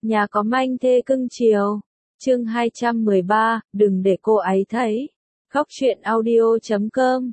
Nhà có manh thê cưng chiều. Chương 213, đừng để cô ấy thấy. Góc truyện audio.com.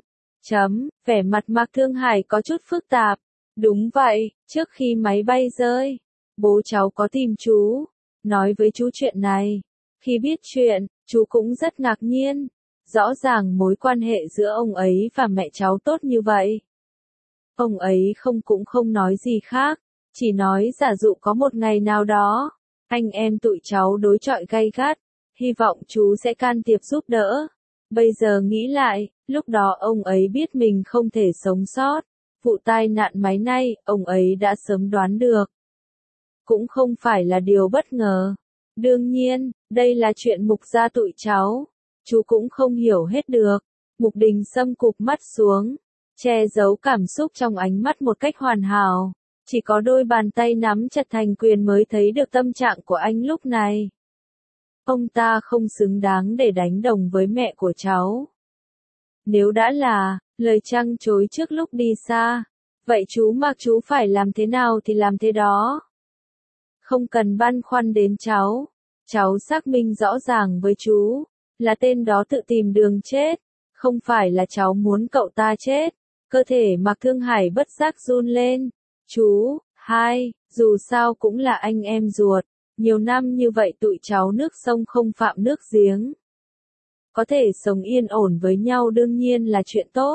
Vẻ mặt Mạc Thương Hải có chút phức tạp. Đúng vậy, trước khi máy bay rơi, bố cháu có tìm chú, nói với chú chuyện này. Khi biết chuyện, chú cũng rất ngạc nhiên. Rõ ràng mối quan hệ giữa ông ấy và mẹ cháu tốt như vậy. Ông ấy cũng không nói gì khác, chỉ nói giả dụ có một ngày nào đó, anh em tụi cháu đối chọi gay gắt, hy vọng chú sẽ can thiệp giúp đỡ. Bây giờ nghĩ lại, lúc đó ông ấy biết mình không thể sống sót. Vụ tai nạn máy bay, ông ấy đã sớm đoán được. Cũng không phải là điều bất ngờ. Đương nhiên, đây là chuyện Mục gia tụi cháu. Chú cũng không hiểu hết được. Mục Đình Sâm cụp mắt xuống, che giấu cảm xúc trong ánh mắt một cách hoàn hảo. Chỉ có đôi bàn tay nắm chặt thành quyền mới thấy được tâm trạng của anh lúc này. Ông ta không xứng đáng để đánh đồng với mẹ của cháu. Nếu đã là lời trăng chối trước lúc đi xa, vậy chú Mạc chú phải làm thế nào thì làm thế đó. Không cần băn khoăn đến cháu. Cháu xác minh rõ ràng với chú, là tên đó tự tìm đường chết, không phải là cháu muốn cậu ta chết. Cơ thể Mạc Thương Hải bất giác run lên. Chú, dù sao cũng là anh em ruột, nhiều năm như vậy tụi cháu nước sông không phạm nước giếng. Có thể sống yên ổn với nhau đương nhiên là chuyện tốt.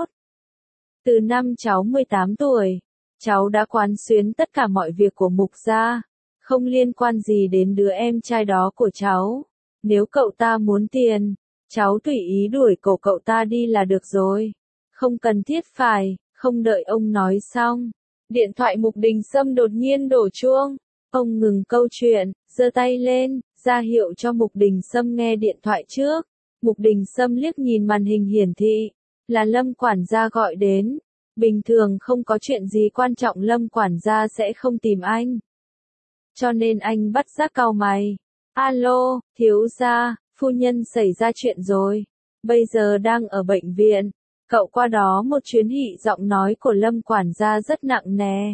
Từ năm cháu 18 tuổi, cháu đã quán xuyến tất cả mọi việc của Mục gia, không liên quan gì đến đứa em trai đó của cháu. Nếu cậu ta muốn tiền, cháu tùy ý đuổi cổ cậu ta đi là được rồi. Không cần thiết phải. Không đợi ông nói xong, điện thoại Mục Đình Sâm đột nhiên đổ chuông. Ông ngừng câu chuyện, giơ tay lên, ra hiệu cho Mục Đình Sâm nghe điện thoại trước. Mục Đình Sâm liếc nhìn màn hình hiển thị, là Lâm quản gia gọi đến. Bình thường không có chuyện gì quan trọng Lâm quản gia sẽ không tìm anh. Cho nên anh bắt giác cau mày. Alo, thiếu gia, phu nhân xảy ra chuyện rồi. Bây giờ đang ở bệnh viện. Cậu qua đó một chuyến hị. Giọng nói của Lâm quản gia rất nặng nề.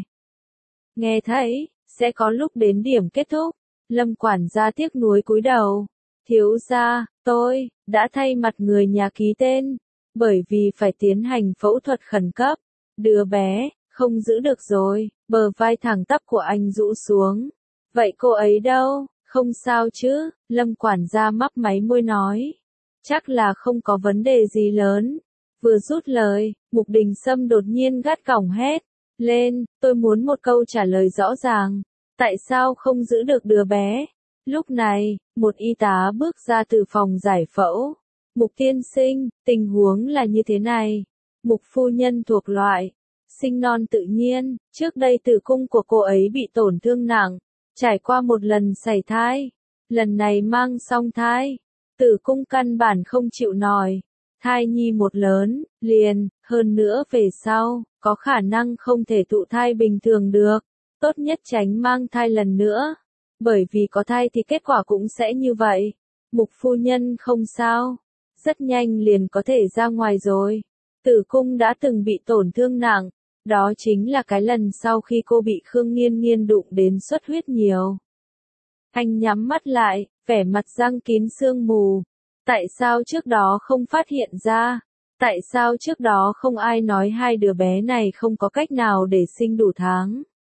Nghe thấy, sẽ có lúc đến điểm kết thúc. Lâm quản gia tiếc nuối cúi đầu. Thiếu gia, tôi đã thay mặt người nhà ký tên, bởi vì phải tiến hành phẫu thuật khẩn cấp. Đứa bé không giữ được rồi. Bờ vai thẳng tắp của anh rũ xuống. Vậy cô ấy đâu? Không sao chứ? Lâm quản gia mấp máy môi nói. Chắc là không có vấn đề gì lớn. Vừa rút lời, Mục Đình Sâm đột nhiên gắt gỏng hét lên, tôi muốn một câu trả lời rõ ràng. Tại sao không giữ được đứa bé? Lúc này, một y tá bước ra từ phòng giải phẫu. Mục tiên sinh, tình huống là như thế này. Mục phu nhân thuộc loại sinh non tự nhiên, trước đây tử cung của cô ấy bị tổn thương nặng, trải qua một lần sảy thai. Lần này mang song thai, tử cung căn bản không chịu nổi. Thai nhi một lớn, liền, hơn nữa về sau, có khả năng không thể thụ thai bình thường được. Tốt nhất tránh mang thai lần nữa. Bởi vì có thai thì kết quả cũng sẽ như vậy. Mục phu nhân không sao. Rất nhanh liền có thể ra ngoài rồi. Tử cung đã từng bị tổn thương nặng. Đó chính là cái lần sau khi cô bị Khương Nghiên Nghiên đụng đến xuất huyết nhiều. Anh nhắm mắt lại, vẻ mặt răng kín sương mù. Tại sao trước đó không phát hiện ra? Tại sao trước đó không ai nói hai đứa bé này không có cách nào để sinh đủ tháng?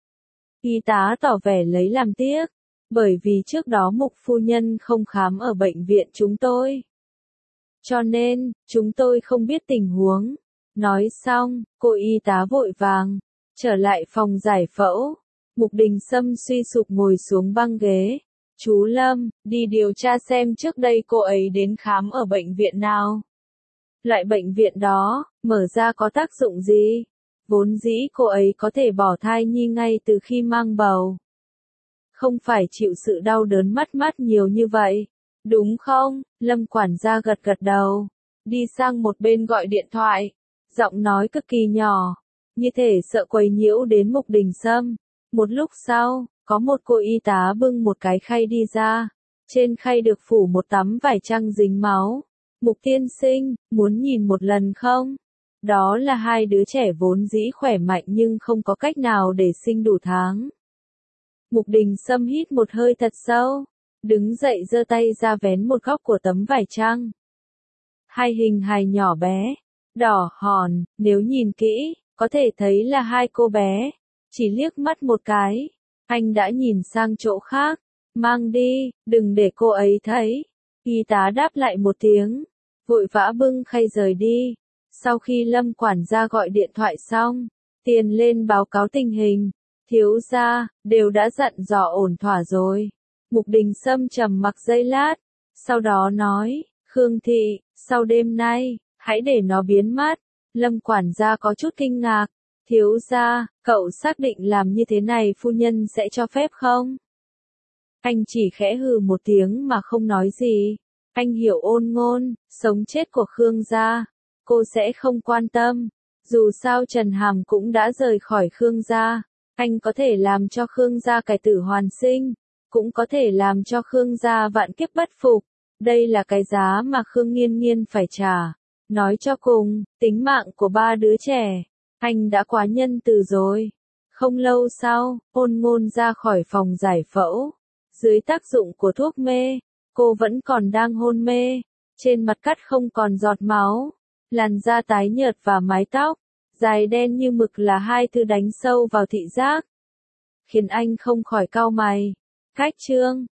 Y tá tỏ vẻ lấy làm tiếc. Bởi vì trước đó Mục phu nhân không khám ở bệnh viện chúng tôi. Cho nên, chúng tôi không biết tình huống. Nói xong, cô y tá vội vàng trở lại phòng giải phẫu. Mục Đình Sâm suy sụp ngồi xuống băng ghế. Chú Lâm, đi điều tra xem trước đây cô ấy đến khám ở bệnh viện nào. Loại bệnh viện đó, mở ra có tác dụng gì? Vốn dĩ cô ấy có thể bỏ thai nhi ngay từ khi mang bầu. Không phải chịu sự đau đớn mất mát nhiều như vậy. Đúng không? Lâm quản gia gật gật đầu. Đi sang một bên gọi điện thoại. Giọng nói cực kỳ nhỏ. Như thể sợ quấy nhiễu đến Mục Đình Sâm. Một lúc sau, có một cô y tá bưng một cái khay đi ra. Trên khay được phủ một tấm vải trăng dính máu. Mục tiên sinh, muốn nhìn một lần không? Đó là hai đứa trẻ vốn dĩ khỏe mạnh nhưng không có cách nào để sinh đủ tháng. Mục Đình Sâm hít một hơi thật sâu, đứng dậy giơ tay ra vén một góc của tấm vải trăng. Hai hình hài nhỏ bé, đỏ hòn, nếu nhìn kỹ, có thể thấy là hai cô bé. Chỉ liếc mắt một cái, anh đã nhìn sang chỗ khác. Mang đi, đừng để cô ấy thấy. Y tá đáp lại một tiếng, vội vã bưng khay rời đi. Sau khi Lâm quản gia gọi điện thoại xong, Tiền lên báo cáo tình hình. Thiếu gia, đều đã dặn dò ổn thỏa rồi. Mục Đình Sâm trầm mặc giây lát, sau đó nói, Khương Thị, sau đêm nay, hãy để nó biến mất. Lâm quản gia có chút kinh ngạc. Thiếu gia, cậu xác định làm như thế này phu nhân sẽ cho phép không? Anh chỉ khẽ hừ một tiếng mà không nói gì. Anh hiểu Ôn Ngôn, sống chết của Khương gia, cô sẽ không quan tâm. Dù sao Trần Hàm cũng đã rời khỏi Khương gia. Anh có thể làm cho Khương gia cải tử hoàn sinh, cũng có thể làm cho Khương gia vạn kiếp bất phục. Đây là cái giá mà Khương Nghiên Nghiên phải trả. Nói cho cùng, tính mạng của ba đứa trẻ, anh đã quá nhân từ rồi. Không lâu sau, Ôn Ngôn ra khỏi phòng giải phẫu. Dưới tác dụng của thuốc mê, cô vẫn còn đang hôn mê. Trên mặt cắt không còn giọt máu. Làn da tái nhợt và mái tóc dài đen như mực là hai thứ đánh sâu vào thị giác, khiến anh không khỏi cau mày. Cách chương